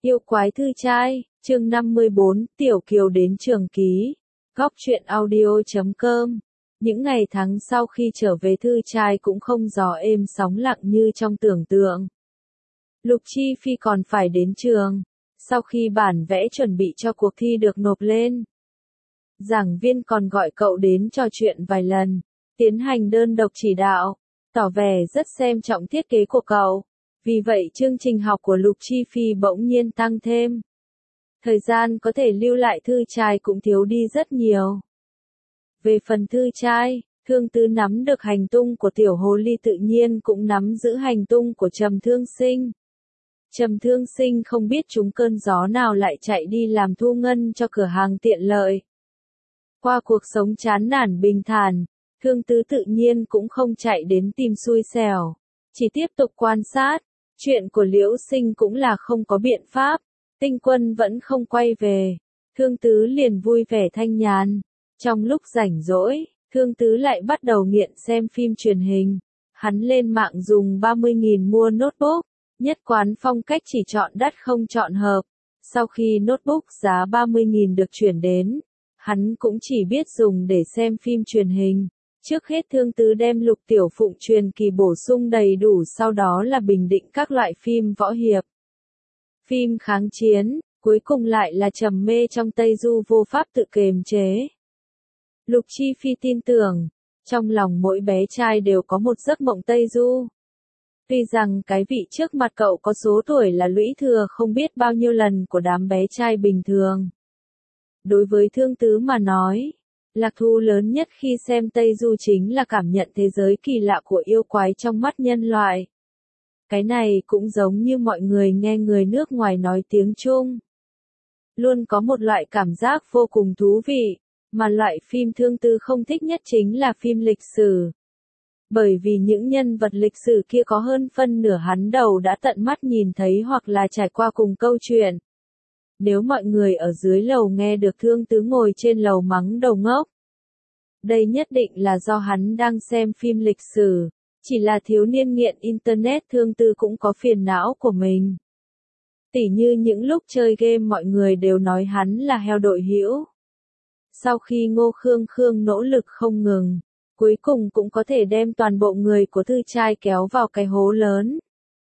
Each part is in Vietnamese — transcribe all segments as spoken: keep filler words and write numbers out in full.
Yêu quái thư trai, chương năm mươi bốn, Tiểu Kiều đến trường ký. Góc truyện audio chấm com. Những ngày tháng sau khi trở về thư trai cũng không gió êm sóng lặng như trong tưởng tượng. Lục Chi Phi còn phải đến trường. Sau khi bản vẽ chuẩn bị cho cuộc thi được nộp lên, giảng viên còn gọi cậu đến trò chuyện vài lần, tiến hành đơn độc chỉ đạo, tỏ vẻ rất xem trọng thiết kế của cậu. Vì vậy chương trình học của Lục Chi Phi bỗng nhiên tăng thêm. Thời gian có thể lưu lại thư trai cũng thiếu đi rất nhiều. Về phần thư trai, Thương Tứ nắm được hành tung của Tiểu Hồ Ly tự nhiên cũng nắm giữ hành tung của Trầm Thương Sinh. Trầm Thương Sinh không biết trúng cơn gió nào lại chạy đi làm thu ngân cho cửa hàng tiện lợi. Qua cuộc sống chán nản bình thản, Thương Tứ tự nhiên cũng không chạy đến tìm xui xẻo, chỉ tiếp tục quan sát. Chuyện của Liễu Sinh cũng là không có biện pháp, Tinh Quân vẫn không quay về, Thương Tứ liền vui vẻ thanh nhàn. Trong lúc rảnh rỗi, Thương Tứ lại bắt đầu nghiện xem phim truyền hình. Hắn lên mạng dùng ba mươi nghìn mua notebook, nhất quán phong cách chỉ chọn đắt không chọn hợp. Sau khi notebook giá ba mươi nghìn được chuyển đến, hắn cũng chỉ biết dùng để xem phim truyền hình. Trước hết Thương Tứ đem Lục Tiểu Phụng truyền kỳ bổ sung đầy đủ, sau đó là bình định các loại phim võ hiệp, phim kháng chiến, cuối cùng lại là trầm mê trong Tây Du vô pháp tự kiềm chế. Lục Chi Phi tin tưởng, trong lòng mỗi bé trai đều có một giấc mộng Tây Du. Tuy rằng cái vị trước mặt cậu có số tuổi là lũy thừa không biết bao nhiêu lần của đám bé trai bình thường. Đối với Thương Tứ mà nói, lạc thú lớn nhất khi xem Tây Du chính là cảm nhận thế giới kỳ lạ của yêu quái trong mắt nhân loại. Cái này cũng giống như mọi người nghe người nước ngoài nói tiếng Trung. Luôn có một loại cảm giác vô cùng thú vị, mà loại phim Thương Tứ không thích nhất chính là phim lịch sử. Bởi vì những nhân vật lịch sử kia có hơn phân nửa hắn đầu đã tận mắt nhìn thấy hoặc là trải qua cùng câu chuyện. Nếu mọi người ở dưới lầu nghe được Thương Tứ ngồi trên lầu mắng đầu ngốc, đây nhất định là do hắn đang xem phim lịch sử. Chỉ là thiếu niên nghiện Internet Thương Tứ cũng có phiền não của mình. Tỉ như những lúc chơi game mọi người đều nói hắn là heo đội hữu. Sau khi Ngô Khương Khương nỗ lực không ngừng, cuối cùng cũng có thể đem toàn bộ người của thư trai kéo vào cái hố lớn.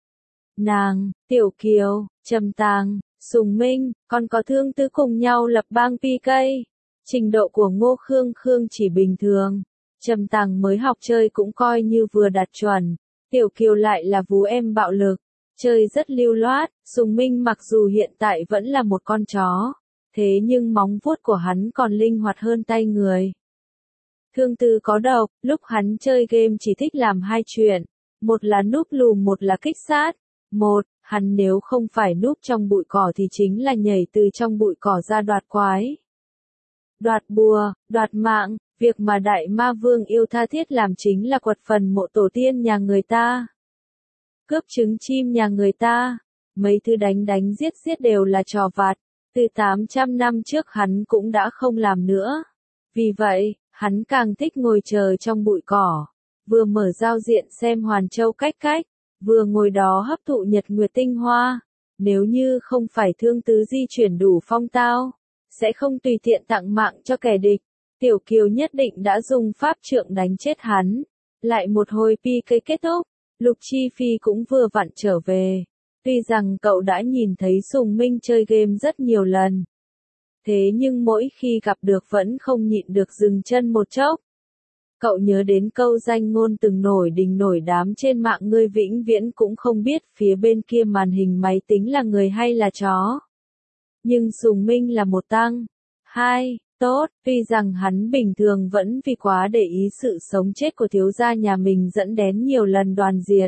Nàng, Tiểu Kiều, Trầm Tàng, Sùng Minh, còn có Thương Tứ cùng nhau lập bang pê ca. Trình độ của Ngô Khương Khương chỉ bình thường. Trầm Tàng mới học chơi cũng coi như vừa đạt chuẩn. Tiểu Kiều lại là vú em bạo lực, chơi rất lưu loát. Sùng Minh mặc dù hiện tại vẫn là một con chó, thế nhưng móng vuốt của hắn còn linh hoạt hơn tay người. Thương Tứ có độc, lúc hắn chơi game chỉ thích làm hai chuyện. Một là núp lùm, một là kích sát. Một, hắn nếu không phải núp trong bụi cỏ thì chính là nhảy từ trong bụi cỏ ra đoạt quái. Đoạt bùa, đoạt mạng, việc mà Đại Ma Vương yêu tha thiết làm chính là quật phần mộ tổ tiên nhà người ta. Cướp trứng chim nhà người ta, mấy thứ đánh đánh giết giết đều là trò vặt, từ tám trăm năm trước hắn cũng đã không làm nữa. Vì vậy, hắn càng thích ngồi chờ trong bụi cỏ, vừa mở giao diện xem Hoàn Châu cách cách, vừa ngồi đó hấp thụ nhật nguyệt tinh hoa. Nếu như không phải Thương Tứ di chuyển đủ phong tao, sẽ không tùy tiện tặng mạng cho kẻ địch. Tiểu Kiều nhất định đã dùng pháp trượng đánh chết hắn. Lại một hồi pê ca kết thúc, Lục Chi Phi cũng vừa vặn trở về. Tuy rằng cậu đã nhìn thấy Sùng Minh chơi game rất nhiều lần, thế nhưng mỗi khi gặp được vẫn không nhịn được dừng chân một chốc. Cậu nhớ đến câu danh ngôn từng nổi đình nổi đám trên mạng, ngươi vĩnh viễn cũng không biết phía bên kia màn hình máy tính là người hay là chó. Nhưng Sùng Minh là một tăng. Hai, tốt, tuy rằng hắn bình thường vẫn vì quá để ý sự sống chết của thiếu gia nhà mình dẫn đến nhiều lần đoàn diệt.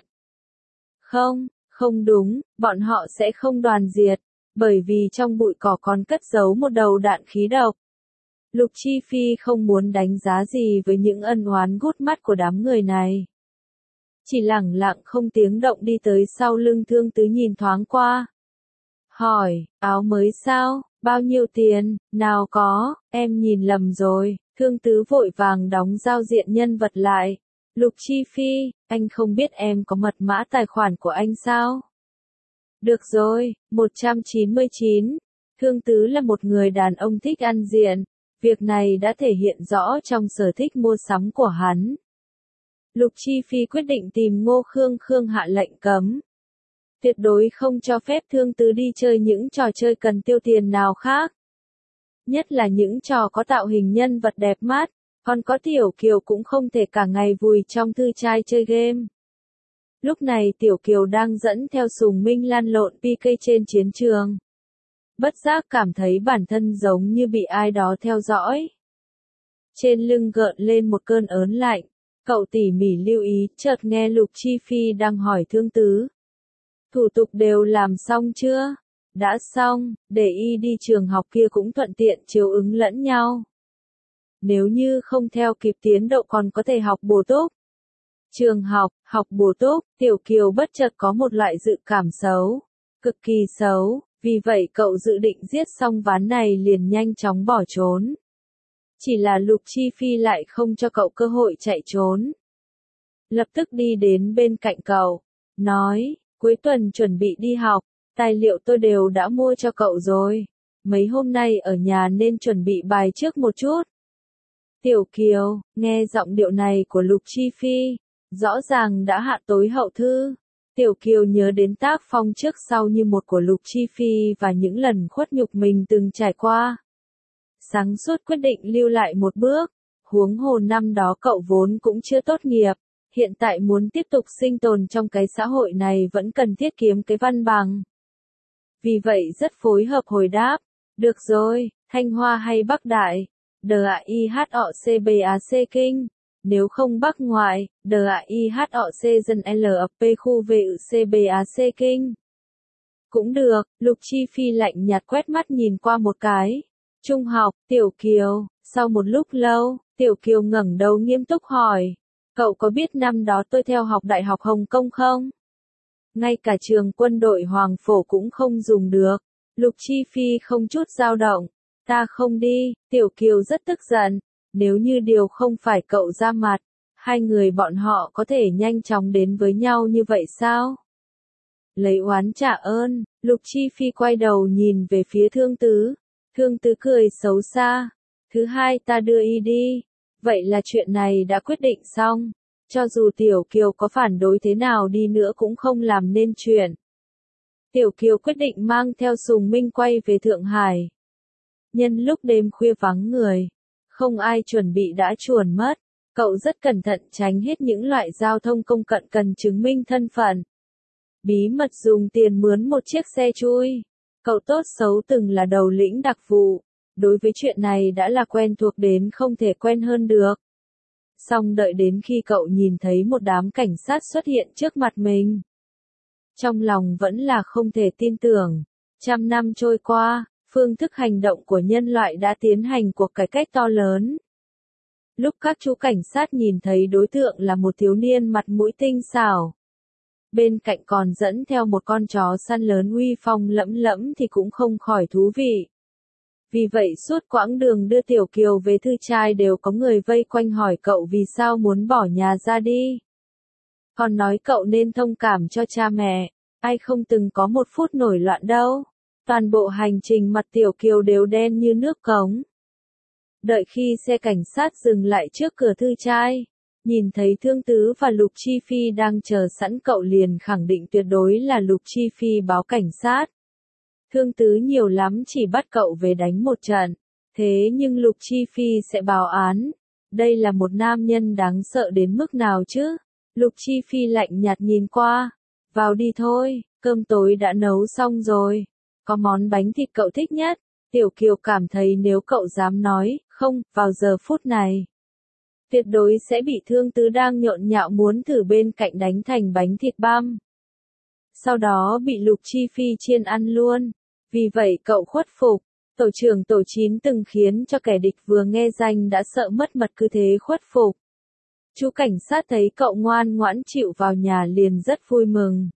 Không, không đúng, bọn họ sẽ không đoàn diệt, bởi vì trong bụi cỏ còn cất giấu một đầu đạn khí độc. Lục Chi Phi không muốn đánh giá gì với những ân oán gút mắt của đám người này. Chỉ lẳng lặng không tiếng động đi tới sau lưng Thương Tứ nhìn thoáng qua. Hỏi, áo mới sao, bao nhiêu tiền, nào có, em nhìn lầm rồi. Thương Tứ vội vàng đóng giao diện nhân vật lại. Lục Chi Phi, anh không biết em có mật mã tài khoản của anh sao? Được rồi, một trăm chín mươi chín. Thương Tứ là một người đàn ông thích ăn diện, việc này đã thể hiện rõ trong sở thích mua sắm của hắn. Lục Chi Phi quyết định tìm Ngô Khương Khương hạ lệnh cấm. Tuyệt đối không cho phép Thương Tứ đi chơi những trò chơi cần tiêu tiền nào khác. Nhất là những trò có tạo hình nhân vật đẹp mắt, còn có Tiểu Kiều cũng không thể cả ngày vùi trong thư trai chơi game. Lúc này Tiểu Kiều đang dẫn theo Sùng Minh lăn lộn pê ca trên chiến trường. Bất giác cảm thấy bản thân giống như bị ai đó theo dõi. Trên lưng gợn lên một cơn ớn lạnh, cậu tỉ mỉ lưu ý, chợt nghe Lục Chi Phi đang hỏi Thương Tứ. Thủ tục đều làm xong chưa? Đã xong, để y đi trường học kia cũng thuận tiện chiếu ứng lẫn nhau. Nếu như không theo kịp tiến độ còn có thể học bổ túc. Trường học, học bổ túc, Tiểu Kiều bất chợt có một loại dự cảm xấu. Cực kỳ xấu, vì vậy cậu dự định giết xong ván này liền nhanh chóng bỏ trốn. Chỉ là Lục Chi Phi lại không cho cậu cơ hội chạy trốn. Lập tức đi đến bên cạnh cậu, nói, cuối tuần chuẩn bị đi học, tài liệu tôi đều đã mua cho cậu rồi. Mấy hôm nay ở nhà nên chuẩn bị bài trước một chút. Tiểu Kiều, nghe giọng điệu này của Lục Chi Phi, rõ ràng đã hạ tối hậu thư. Tiểu Kiều nhớ đến tác phong trước sau như một của Lục Chi Phi và những lần khuất nhục mình từng trải qua. Sáng suốt quyết định lưu lại một bước, huống hồ năm đó cậu vốn cũng chưa tốt nghiệp, hiện tại muốn tiếp tục sinh tồn trong cái xã hội này vẫn cần thiết kiếm cái văn bằng. Vì vậy rất phối hợp hồi đáp, được rồi, Thanh Hoa hay Bắc Đại, D A I H O C B A C Kinh, nếu không Bắc Ngoại, D A I H O C dân L P khu V U C B A C Kinh. Cũng được, Lục Chi Phi lạnh nhạt quét mắt nhìn qua một cái. Trung học, Tiểu Kiều, sau một lúc lâu, Tiểu Kiều ngẩng đầu nghiêm túc hỏi, cậu có biết năm đó tôi theo học Đại học Hồng Kông không? Ngay cả trường quân đội Hoàng Phổ cũng không dùng được. Lục Chi Phi không chút dao động, ta không đi, Tiểu Kiều rất tức giận, nếu như điều không phải cậu ra mặt, hai người bọn họ có thể nhanh chóng đến với nhau như vậy sao? Lấy oán trả ơn, Lục Chi Phi quay đầu nhìn về phía Thương Tứ. Thương Tứ cười xấu xa. Thứ hai ta đưa y đi. Vậy là chuyện này đã quyết định xong. Cho dù Tiểu Kiều có phản đối thế nào đi nữa cũng không làm nên chuyện. Tiểu Kiều quyết định mang theo Sùng Minh quay về Thượng Hải. Nhân lúc đêm khuya vắng người, không ai chuẩn bị đã chuồn mất. Cậu rất cẩn thận tránh hết những loại giao thông công cộng cần chứng minh thân phận. Bí mật dùng tiền mướn một chiếc xe chui. Cậu tốt xấu từng là đầu lĩnh đặc vụ, đối với chuyện này đã là quen thuộc đến không thể quen hơn được. Song đợi đến khi cậu nhìn thấy một đám cảnh sát xuất hiện trước mặt mình. Trong lòng vẫn là không thể tin tưởng. Trăm năm trôi qua, phương thức hành động của nhân loại đã tiến hành cuộc cải cách to lớn. Lúc các chú cảnh sát nhìn thấy đối tượng là một thiếu niên mặt mũi tinh xảo, bên cạnh còn dẫn theo một con chó săn lớn uy phong lẫm lẫm thì cũng không khỏi thú vị. Vì vậy suốt quãng đường đưa Tiểu Kiều về thư trai đều có người vây quanh hỏi cậu vì sao muốn bỏ nhà ra đi. Còn nói cậu nên thông cảm cho cha mẹ, ai không từng có một phút nổi loạn đâu. Toàn bộ hành trình mặt Tiểu Kiều đều đen như nước cống. Đợi khi xe cảnh sát dừng lại trước cửa thư trai, nhìn thấy Thương Tứ và Lục Chi Phi đang chờ sẵn cậu liền khẳng định tuyệt đối là Lục Chi Phi báo cảnh sát. Thương Tứ nhiều lắm chỉ bắt cậu về đánh một trận, thế nhưng Lục Chi Phi sẽ báo án. Đây là một nam nhân đáng sợ đến mức nào chứ? Lục Chi Phi lạnh nhạt nhìn qua, vào đi thôi, cơm tối đã nấu xong rồi, có món bánh thịt cậu thích nhất. Tiểu Kiều cảm thấy nếu cậu dám nói, không, vào giờ phút này, tuyệt đối sẽ bị Thương Tứ đang nhộn nhạo muốn thử bên cạnh đánh thành bánh thịt băm. Sau đó bị Lục Chi Phi chiên ăn luôn. Vì vậy cậu khuất phục. Tổ trưởng tổ chín từng khiến cho kẻ địch vừa nghe danh đã sợ mất mật cứ thế khuất phục. Chú cảnh sát thấy cậu ngoan ngoãn chịu vào nhà liền rất vui mừng.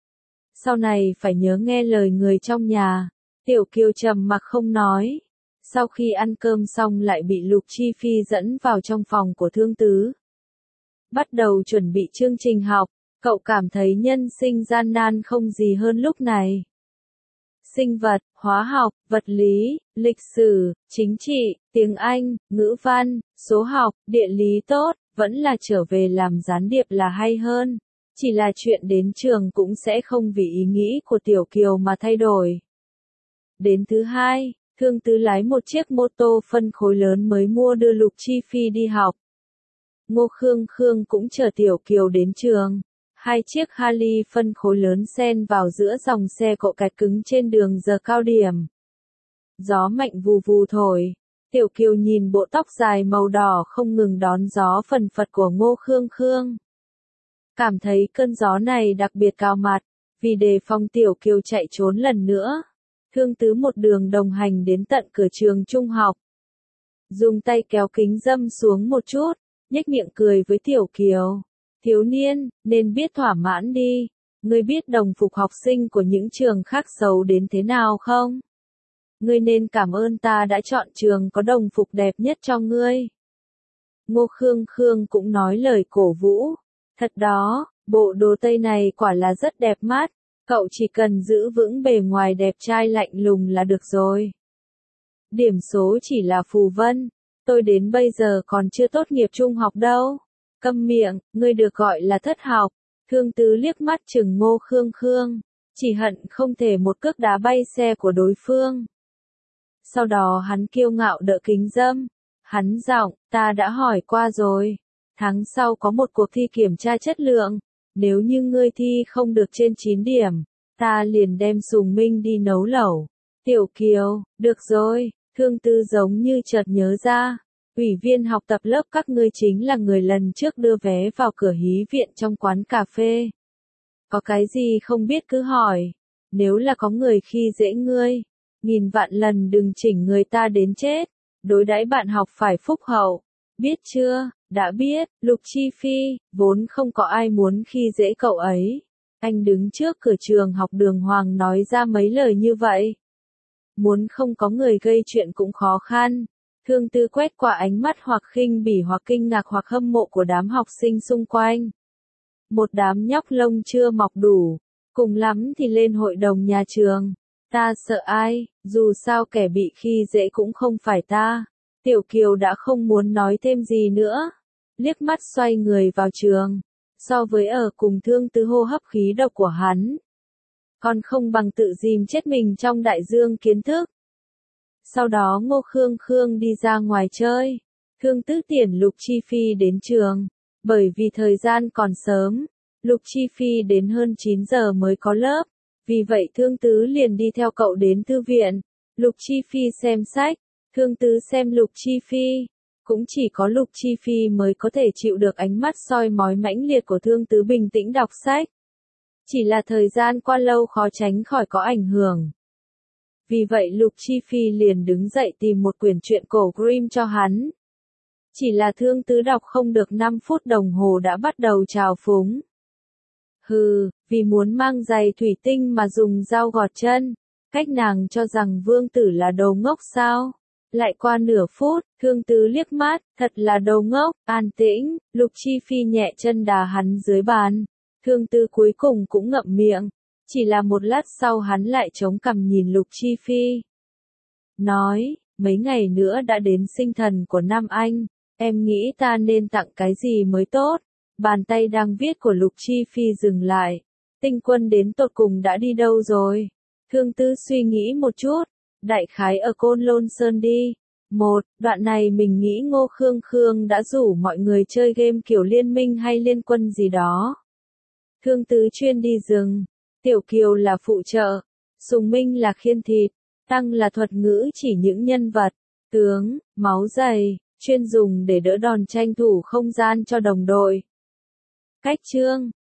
Sau này phải nhớ nghe lời người trong nhà. Tiểu Kiều trầm mặc không nói. Sau khi ăn cơm xong lại bị Lục Chi Phi dẫn vào trong phòng của Thương Tứ. Bắt đầu chuẩn bị chương trình học, Cậu cảm thấy nhân sinh gian nan không gì hơn lúc này. Sinh vật, hóa học, vật lý, lịch sử, chính trị, tiếng Anh, ngữ văn, số học, địa lý tốt, vẫn là trở về làm gián điệp là hay hơn. Chỉ là chuyện đến trường cũng sẽ không vì ý nghĩ của Tiểu Kiều mà thay đổi. Đến thứ hai, Thương Tứ lái một chiếc mô tô phân khối lớn mới mua đưa Lục Chi Phi đi học. Ngô Khương Khương cũng chở Tiểu Kiều đến trường. Hai chiếc Harley phân khối lớn xen vào giữa dòng xe cộ kẹt cứng trên đường giờ cao điểm. Gió mạnh vù vù thổi. Tiểu Kiều nhìn bộ tóc dài màu đỏ không ngừng đón gió phần phật của Ngô Khương Khương. Cảm thấy cơn gió này đặc biệt cao mặt, vì đề phòng Tiểu Kiều chạy trốn lần nữa. Thương Tứ một đường đồng hành đến tận cửa trường trung học. Dùng tay kéo kính râm xuống một chút, nhếch miệng cười với Tiểu Kiều. Thiếu niên, nên biết thỏa mãn đi. Ngươi biết đồng phục học sinh của những trường khác xấu đến thế nào không? Ngươi nên cảm ơn ta đã chọn trường có đồng phục đẹp nhất cho ngươi. Ngô Khương Khương cũng nói lời cổ vũ. Thật đó, bộ đồ tây này quả là rất đẹp mắt. Cậu chỉ cần giữ vững bề ngoài đẹp trai lạnh lùng là được rồi. Điểm số chỉ là phù vân. Tôi đến bây giờ còn chưa tốt nghiệp trung học đâu. Câm miệng, ngươi được gọi là thất học. Thương Tứ liếc mắt chừng Ngô Khương Khương. Chỉ hận không thể một cước đá bay xe của đối phương. Sau đó hắn kiêu ngạo đỡ kính râm. Hắn giọng, ta đã hỏi qua rồi. Tháng sau có một cuộc thi kiểm tra chất lượng. Nếu như ngươi thi không được trên chín điểm, ta liền đem Sùng Minh đi nấu lẩu. Tiểu Kiều, được rồi, Thương Tứ giống như chợt nhớ ra. Ủy viên học tập lớp các ngươi chính là người lần trước đưa vé vào cửa hí viện trong quán cà phê. Có cái gì không biết cứ hỏi. Nếu là có người khi dễ ngươi, nghìn vạn lần đừng chỉnh người ta đến chết. Đối đãi bạn học phải phúc hậu. Biết chưa? Đã biết, Lục Chi Phi, vốn không có ai muốn khi dễ cậu ấy. Anh đứng trước cửa trường học đường hoàng nói ra mấy lời như vậy. Muốn không có người gây chuyện cũng khó khăn. Thương Tứ quét qua ánh mắt hoặc khinh bỉ hoặc kinh ngạc hoặc hâm mộ của đám học sinh xung quanh. Một đám nhóc lông chưa mọc đủ, cùng lắm thì lên hội đồng nhà trường. Ta sợ ai, dù sao kẻ bị khi dễ cũng không phải ta. Tiểu Kiều đã không muốn nói thêm gì nữa. Liếc mắt xoay người vào trường. So với ở cùng Thương Tứ hô hấp khí độc của hắn, còn không bằng tự dìm chết mình trong đại dương kiến thức. Sau đó Ngô Khương Khương đi ra ngoài chơi. Thương Tứ tiễn Lục Chi Phi đến trường. Bởi vì thời gian còn sớm, Lục Chi Phi đến hơn chín giờ mới có lớp. Vì vậy Thương Tứ liền đi theo cậu đến thư viện. Lục Chi Phi xem sách, Thương Tứ xem Lục Chi Phi. Cũng chỉ có Lục Chi Phi mới có thể chịu được ánh mắt soi mói mãnh liệt của Thương Tứ bình tĩnh đọc sách. Chỉ là thời gian qua lâu khó tránh khỏi có ảnh hưởng. Vì vậy Lục Chi Phi liền đứng dậy tìm một quyển truyện cổ Grimm cho hắn. Chỉ là Thương Tứ đọc không được năm phút đồng hồ đã bắt đầu trào phúng. Hừ, vì muốn mang giày thủy tinh mà dùng dao gọt chân. Cách nàng cho rằng vương tử là đồ ngốc sao? Lại qua nửa phút, Thương Tứ liếc mắt, thật là đồ ngốc, an tĩnh, Lục Chi Phi nhẹ chân đá hắn dưới bàn. Thương Tứ cuối cùng cũng ngậm miệng. Chỉ là một lát sau hắn lại chống cằm nhìn Lục Chi Phi. Nói, mấy ngày nữa đã đến sinh thần của Nam Anh, em nghĩ ta nên tặng cái gì mới tốt? Bàn tay đang viết của Lục Chi Phi dừng lại. Tinh Quân đến tột cùng đã đi đâu rồi? Thương Tứ suy nghĩ một chút. Đại khái ở Côn Lôn Sơn đi. Một, đoạn này mình nghĩ Ngô Khương Khương đã rủ mọi người chơi game kiểu liên minh hay liên quân gì đó. Thương Tứ chuyên đi rừng. Tiểu Kiều là phụ trợ. Sùng Minh là khiên thịt. Tăng là thuật ngữ chỉ những nhân vật, tướng, máu dày, chuyên dùng để đỡ đòn tranh thủ không gian cho đồng đội. Cách chương